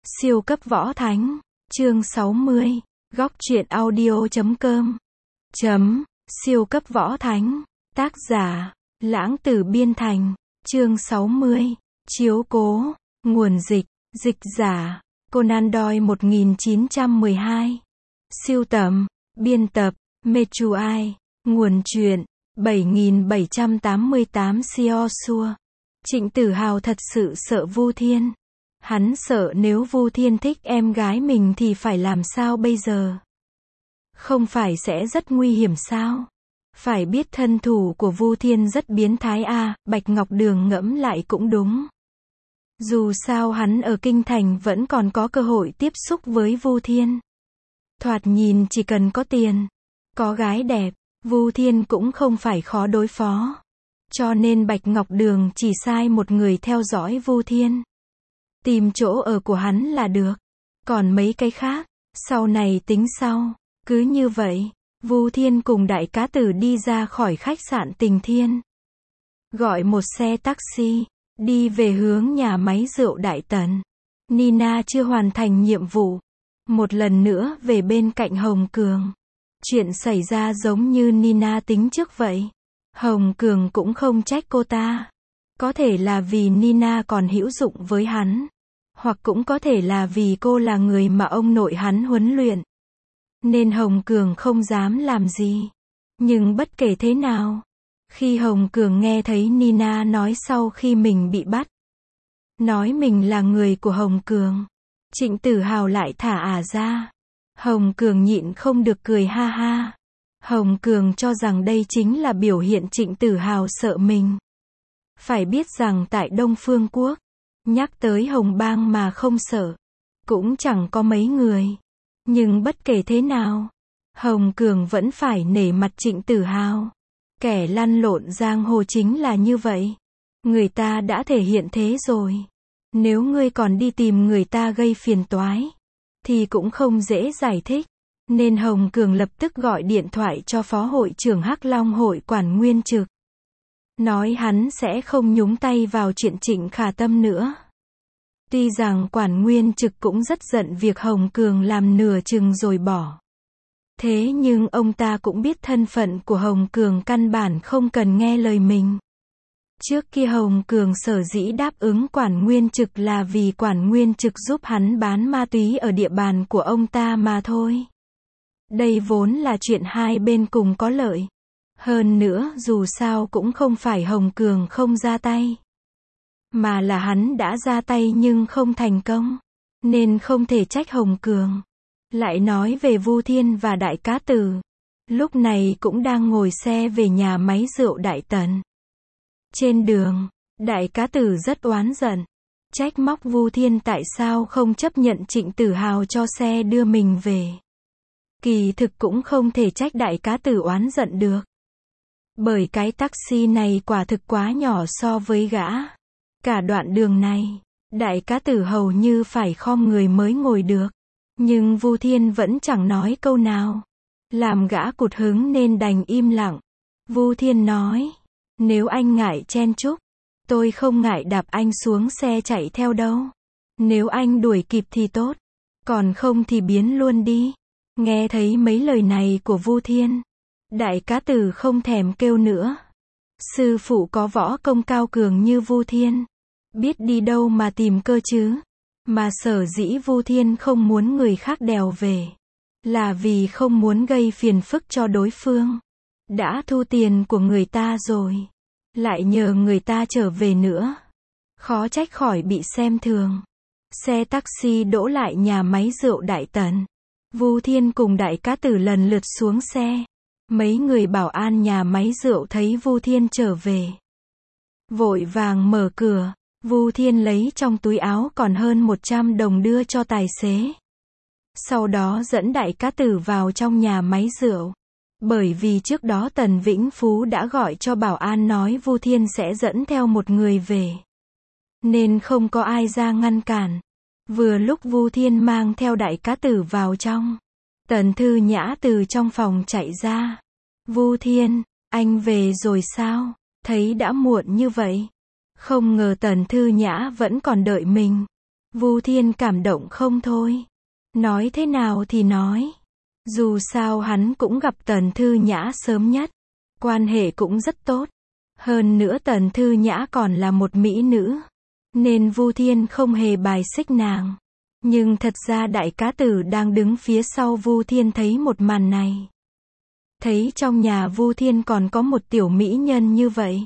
Siêu cấp võ thánh, chương 60, góc truyện audio.com. Siêu cấp võ thánh, tác giả, Lãng Tử Biên Thành, chương 60, chiếu cố, nguồn dịch, dịch giả, Conan Doyle 1912, siêu tầm, biên tập, Mechuai, nguồn truyện, 7788 Siosua. Trịnh Tử Hào thật sự sợ Vu Thiên. Hắn sợ nếu Vu Thiên thích em gái mình thì phải làm sao bây giờ? Không phải sẽ rất nguy hiểm sao? Phải biết thân thủ của Vu Thiên rất biến thái à, Bạch Ngọc Đường ngẫm lại cũng đúng. Dù sao hắn ở Kinh Thành vẫn còn có cơ hội tiếp xúc với Vu Thiên. Thoạt nhìn chỉ cần có tiền, có gái đẹp, Vu Thiên cũng không phải khó đối phó. Cho nên Bạch Ngọc Đường chỉ sai một người theo dõi Vu Thiên. Tìm chỗ ở của hắn là được. Còn mấy cái khác, sau này tính sau. Cứ như vậy, Vu Thiên cùng Đại Cá Tử đi ra khỏi khách sạn Tình Thiên. Gọi một xe taxi, đi về hướng nhà máy rượu Đại Tần. Nina chưa hoàn thành nhiệm vụ. Một lần nữa về bên cạnh Hồng Cường. Chuyện xảy ra giống như Nina tính trước vậy. Hồng Cường cũng không trách cô ta. Có thể là vì Nina còn hữu dụng với hắn. Hoặc cũng có thể là vì cô là người mà ông nội hắn huấn luyện. Nên Hồng Cường không dám làm gì. Nhưng bất kể thế nào, khi Hồng Cường nghe thấy Nina nói sau khi mình bị bắt, nói mình là người của Hồng Cường, Trịnh Tử Hào lại thả ra. Hồng Cường nhịn không được cười ha ha. Hồng Cường cho rằng đây chính là biểu hiện Trịnh Tử Hào sợ mình. Phải biết rằng tại Đông Phương Quốc, nhắc tới Hồng Bang mà không sợ, cũng chẳng có mấy người. Nhưng bất kể thế nào, Hồng Cường vẫn phải nể mặt Trịnh Tử Hào. Kẻ lăn lộn giang hồ chính là như vậy. Người ta đã thể hiện thế rồi. Nếu ngươi còn đi tìm người ta gây phiền toái, thì cũng không dễ giải thích. Nên Hồng Cường lập tức gọi điện thoại cho Phó hội trưởng Hắc Long hội Quản Nguyên Trực. Nói hắn sẽ không nhúng tay vào chuyện Trịnh Khả Tâm nữa. Tuy rằng Quản Nguyên Trực cũng rất giận việc Hồng Cường làm nửa chừng rồi bỏ. Thế nhưng ông ta cũng biết thân phận của Hồng Cường căn bản không cần nghe lời mình. Trước kia Hồng Cường sở dĩ đáp ứng Quản Nguyên Trực là vì Quản Nguyên Trực giúp hắn bán ma túy ở địa bàn của ông ta mà thôi. Đây vốn là chuyện hai bên cùng có lợi. Hơn nữa dù sao cũng không phải Hồng Cường không ra tay, mà là hắn đã ra tay nhưng không thành công. Nên không thể trách Hồng Cường. Lại nói về Vu Thiên và Đại Cá Tử. Lúc này cũng đang ngồi xe về nhà máy rượu Đại Tần. Trên đường, Đại Cá Tử rất oán giận. Trách móc Vu Thiên tại sao không chấp nhận Trịnh Tử Hào cho xe đưa mình về. Kỳ thực cũng không thể trách Đại Cá Tử oán giận được. Bởi cái taxi này quả thực quá nhỏ so với gã. Cả đoạn đường này, Đại Cá Tử hầu như phải khom người mới ngồi được. Nhưng Vu Thiên vẫn chẳng nói câu nào. Làm gã cụt hứng nên đành im lặng. Vu Thiên nói, nếu anh ngại chen chúc, tôi không ngại đạp anh xuống xe chạy theo đâu. Nếu anh đuổi kịp thì tốt, còn không thì biến luôn đi. Nghe thấy mấy lời này của Vu Thiên, Đại Cá Tử không thèm kêu nữa. Sư phụ có võ công cao cường như Vu Thiên, biết đi đâu mà tìm cơ chứ. Mà sở dĩ Vu Thiên không muốn người khác đèo về, là vì không muốn gây phiền phức cho đối phương. Đã thu tiền của người ta rồi, lại nhờ người ta trở về nữa. Khó trách khỏi bị xem thường. Xe taxi đỗ lại nhà máy rượu Đại Tần. Vu Thiên cùng Đại Cá Tử lần lượt xuống xe. Mấy người bảo an nhà máy rượu thấy Vu Thiên trở về, vội vàng mở cửa. Vu Thiên lấy trong túi áo còn hơn 100 đồng đưa cho tài xế. Sau đó dẫn Đại Cá Tử vào trong nhà máy rượu. Bởi vì trước đó Tần Vĩnh Phú đã gọi cho bảo an nói Vu Thiên sẽ dẫn theo một người về. Nên không có ai ra ngăn cản. Vừa lúc Vu Thiên mang theo Đại Cá Tử vào trong, Tần Thư Nhã từ trong phòng chạy ra. Vu Thiên, anh về rồi sao? Thấy đã muộn như vậy. Không ngờ Tần Thư Nhã vẫn còn đợi mình. Vu Thiên cảm động không thôi. Nói thế nào thì nói. Dù sao hắn cũng gặp Tần Thư Nhã sớm nhất. Quan hệ cũng rất tốt. Hơn nữa Tần Thư Nhã còn là một mỹ nữ. Nên Vu Thiên không hề bài xích nàng. Nhưng thật ra Đại Cá Tử đang đứng phía sau Vu Thiên thấy một màn này. Thấy trong nhà Vu Thiên còn có một tiểu mỹ nhân như vậy.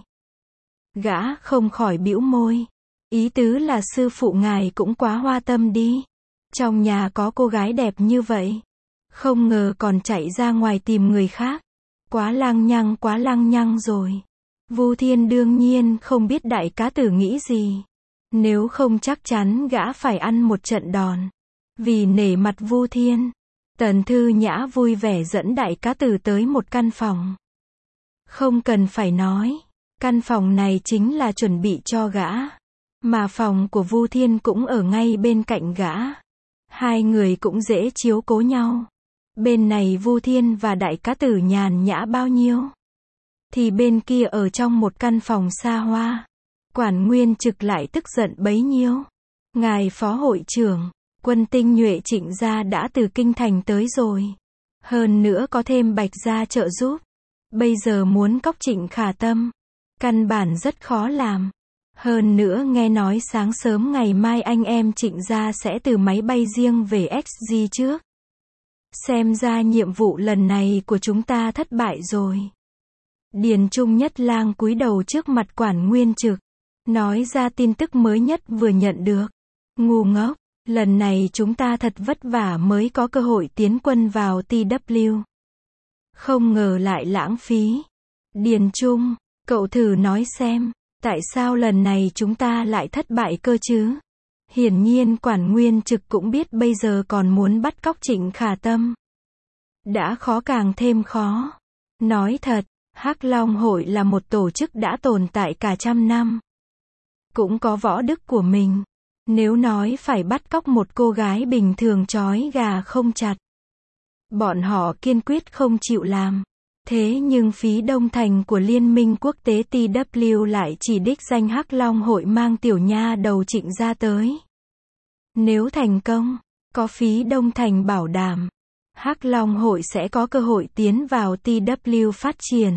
Gã không khỏi bĩu môi. Ý tứ là sư phụ ngài cũng quá hoa tâm đi. Trong nhà có cô gái đẹp như vậy. Không ngờ còn chạy ra ngoài tìm người khác. Quá lăng nhăng rồi. Vu Thiên đương nhiên không biết Đại Cá Tử nghĩ gì. Nếu không chắc chắn gã phải ăn một trận đòn. Vì nể mặt Vu Thiên, Tần Thư Nhã vui vẻ dẫn Đại Cá Tử tới một căn phòng. Không cần phải nói, căn phòng này chính là chuẩn bị cho gã. Mà phòng của Vu Thiên cũng ở ngay bên cạnh gã. Hai người cũng dễ chiếu cố nhau. Bên này Vu Thiên và Đại Cá Tử nhàn nhã bao nhiêu. Thì bên kia ở trong một căn phòng xa hoa. Quản Nguyên Trực lại tức giận bấy nhiêu. Ngài phó hội trưởng, quân tinh nhuệ Trịnh gia đã từ kinh thành tới rồi. Hơn nữa có thêm Bạch gia trợ giúp. Bây giờ muốn cóc Trịnh Khả Tâm. Căn bản rất khó làm. Hơn nữa nghe nói sáng sớm ngày mai anh em Trịnh gia sẽ từ máy bay riêng về XG trước. Xem ra nhiệm vụ lần này của chúng ta thất bại rồi. Điền Trung Nhất Lang cúi đầu trước mặt Quản Nguyên Trực. Nói ra tin tức mới nhất vừa nhận được. Ngu ngốc, lần này chúng ta thật vất vả mới có cơ hội tiến quân vào TW. Không ngờ lại lãng phí. Điền Trung, cậu thử nói xem, tại sao lần này chúng ta lại thất bại cơ chứ? Hiển nhiên Quản Nguyên Trực cũng biết bây giờ còn muốn bắt cóc Trịnh Khả Tâm. Đã khó càng thêm khó. Nói thật, Hắc Long Hội là một tổ chức đã tồn tại cả trăm năm. Cũng có võ đức của mình. Nếu nói phải bắt cóc một cô gái bình thường trói gà không chặt. Bọn họ kiên quyết không chịu làm. Thế nhưng phí Đông Thành của Liên minh quốc tế TW lại chỉ đích danh Hắc Long Hội mang tiểu nha đầu Trịnh gia tới. Nếu thành công, có phí Đông Thành bảo đảm, Hắc Long Hội sẽ có cơ hội tiến vào TW phát triển.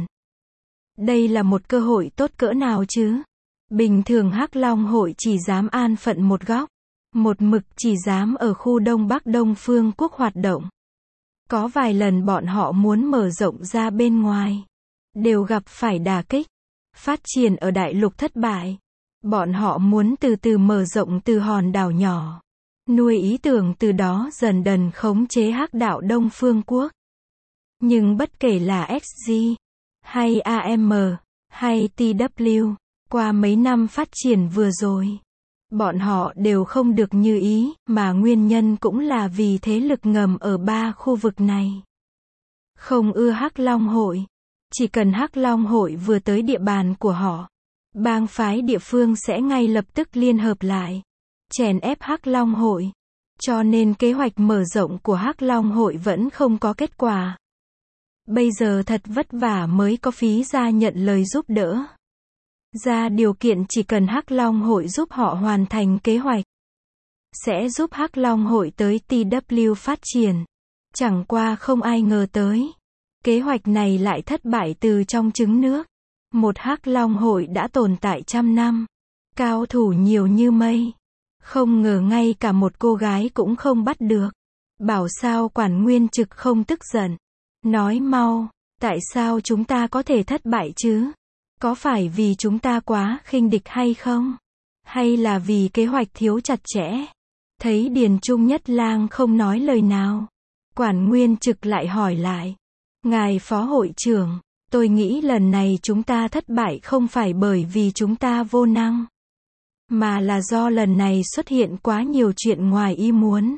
Đây là một cơ hội tốt cỡ nào chứ? Bình thường Hắc Long Hội chỉ dám an phận một góc, một mực chỉ dám ở khu Đông Bắc Đông Phương Quốc hoạt động. Có vài lần bọn họ muốn mở rộng ra bên ngoài, đều gặp phải đả kích, phát triển ở đại lục thất bại. Bọn họ muốn từ từ mở rộng từ hòn đảo nhỏ, nuôi ý tưởng từ đó dần dần khống chế Hắc đạo Đông Phương Quốc. Nhưng bất kể là XG, hay AM, hay TW, qua mấy năm phát triển vừa rồi, bọn họ đều không được như ý, mà nguyên nhân cũng là vì thế lực ngầm ở ba khu vực này. Không ưa Hắc Long Hội. Chỉ cần Hắc Long Hội vừa tới địa bàn của họ, bang phái địa phương sẽ ngay lập tức liên hợp lại, chèn ép Hắc Long Hội. Cho nên kế hoạch mở rộng của Hắc Long Hội vẫn không có kết quả. Bây giờ thật vất vả mới có phí gia nhận lời giúp đỡ. Ra điều kiện chỉ cần Hắc Long Hội giúp họ hoàn thành kế hoạch, sẽ giúp Hắc Long Hội tới TW phát triển. Chẳng qua không ai ngờ tới, kế hoạch này lại thất bại từ trong trứng nước. Một Hắc Long Hội đã tồn tại trăm năm, cao thủ nhiều như mây, không ngờ ngay cả một cô gái cũng không bắt được. Bảo sao Quản Nguyên Trực không tức giận, nói mau, tại sao chúng ta có thể thất bại chứ? Có phải vì chúng ta quá khinh địch hay không? Hay là vì kế hoạch thiếu chặt chẽ? Thấy Điền Trung Nhất Lang không nói lời nào, Quản Nguyên Trực lại hỏi lại. Ngài phó hội trưởng, tôi nghĩ lần này chúng ta thất bại không phải bởi vì chúng ta vô năng, mà là do lần này xuất hiện quá nhiều chuyện ngoài ý muốn.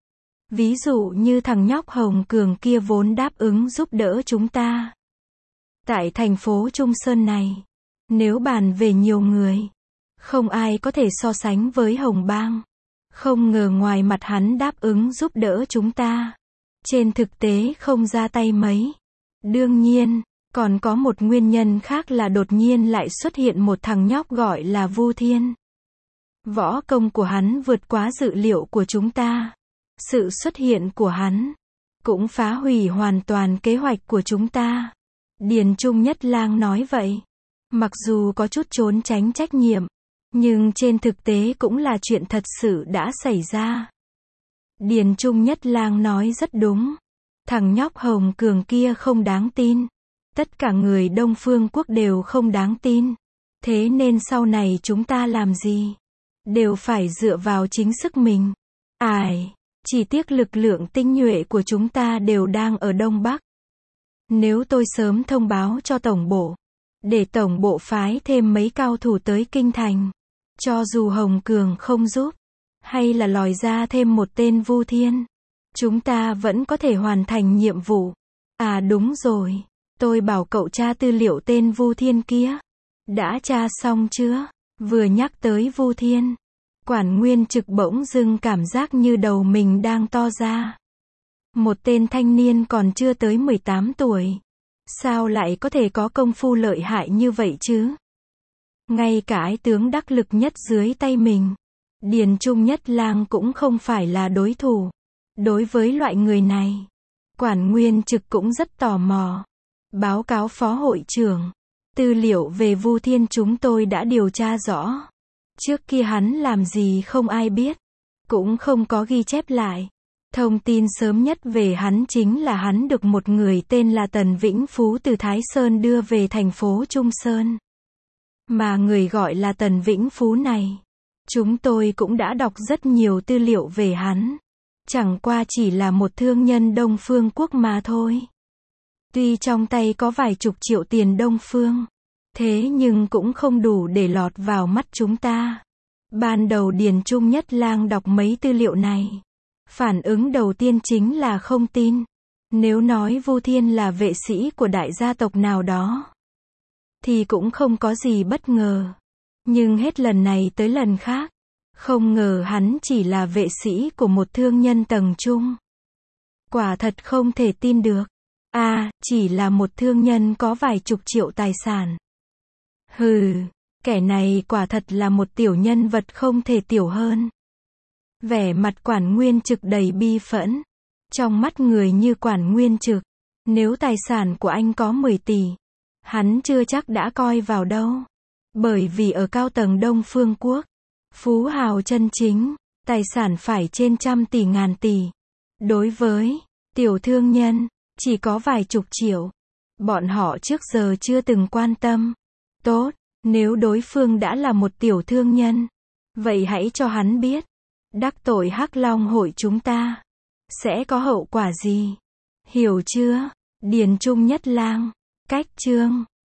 Ví dụ như thằng nhóc Hồng Cường kia vốn đáp ứng giúp đỡ chúng ta. Tại thành phố Trung Sơn này, nếu bàn về nhiều người, không ai có thể so sánh với Hồng Bang. Không ngờ ngoài mặt hắn đáp ứng giúp đỡ chúng ta, trên thực tế không ra tay mấy. Đương nhiên, còn có một nguyên nhân khác là đột nhiên lại xuất hiện một thằng nhóc gọi là Vu Thiên. Võ công của hắn vượt quá dự liệu của chúng ta. Sự xuất hiện của hắn cũng phá hủy hoàn toàn kế hoạch của chúng ta. Điền Trung Nhất Lang nói vậy. Mặc dù có chút trốn tránh trách nhiệm, nhưng trên thực tế cũng là chuyện thật sự đã xảy ra. Điền Trung Nhất Lang nói rất đúng. Thằng nhóc Hồng Cường kia không đáng tin. Tất cả người Đông Phương Quốc đều không đáng tin. Thế nên sau này chúng ta làm gì? Đều phải dựa vào chính sức mình. Chỉ tiếc lực lượng tinh nhuệ của chúng ta đều đang ở Đông Bắc. Nếu tôi sớm thông báo cho Tổng bộ, để Tổng bộ phái thêm mấy cao thủ tới Kinh Thành, cho dù Hồng Cường không giúp, hay là lòi ra thêm một tên Vu Thiên, chúng ta vẫn có thể hoàn thành nhiệm vụ. Đúng rồi, tôi bảo cậu tra tư liệu tên Vu Thiên kia. Đã tra xong chưa? Vừa nhắc tới Vu Thiên, Quản Nguyên Trực bỗng dưng cảm giác như đầu mình đang to ra. Một tên thanh niên còn chưa tới 18 tuổi. Sao lại có thể có công phu lợi hại như vậy chứ? Ngay cả ái tướng đắc lực nhất dưới tay mình, Điền Trung Nhất Lang cũng không phải là đối thủ. Đối với loại người này, Quản Nguyên Trực cũng rất tò mò. Báo cáo phó hội trưởng, tư liệu về Vu Thiên chúng tôi đã điều tra rõ. Trước kia hắn làm gì không ai biết, cũng không có ghi chép lại. Thông tin sớm nhất về hắn chính là hắn được một người tên là Tần Vĩnh Phú từ Thái Sơn đưa về thành phố Trung Sơn. Mà người gọi là Tần Vĩnh Phú này, chúng tôi cũng đã đọc rất nhiều tư liệu về hắn. Chẳng qua chỉ là một thương nhân Đông Phương Quốc mà thôi. Tuy trong tay có vài chục triệu tiền Đông Phương, thế nhưng cũng không đủ để lọt vào mắt chúng ta. Ban đầu Điền Trung Nhất Lang đọc mấy tư liệu này, phản ứng đầu tiên chính là không tin. Nếu nói Vu Thiên là vệ sĩ của đại gia tộc nào đó, thì cũng không có gì bất ngờ. Nhưng hết lần này tới lần khác, không ngờ hắn chỉ là vệ sĩ của một thương nhân tầng trung. Quả thật không thể tin được. Chỉ là một thương nhân có vài chục triệu tài sản. Kẻ này quả thật là một tiểu nhân vật không thể tiểu hơn. Vẻ mặt Quản Nguyên Trực đầy bi phẫn. Trong mắt người như Quản Nguyên Trực, nếu tài sản của anh có 10 tỷ, hắn chưa chắc đã coi vào đâu. Bởi vì ở cao tầng Đông Phương Quốc, phú hào chân chính, tài sản phải trên trăm tỷ ngàn tỷ. Đối với tiểu thương nhân, chỉ có vài chục triệu. Bọn họ trước giờ chưa từng quan tâm. Tốt, nếu đối phương đã là một tiểu thương nhân, vậy hãy cho hắn biết, đắc tội Hắc Long hội chúng ta, sẽ có hậu quả gì. Hiểu chưa? Điền Trung Nhất Lang. Cách chương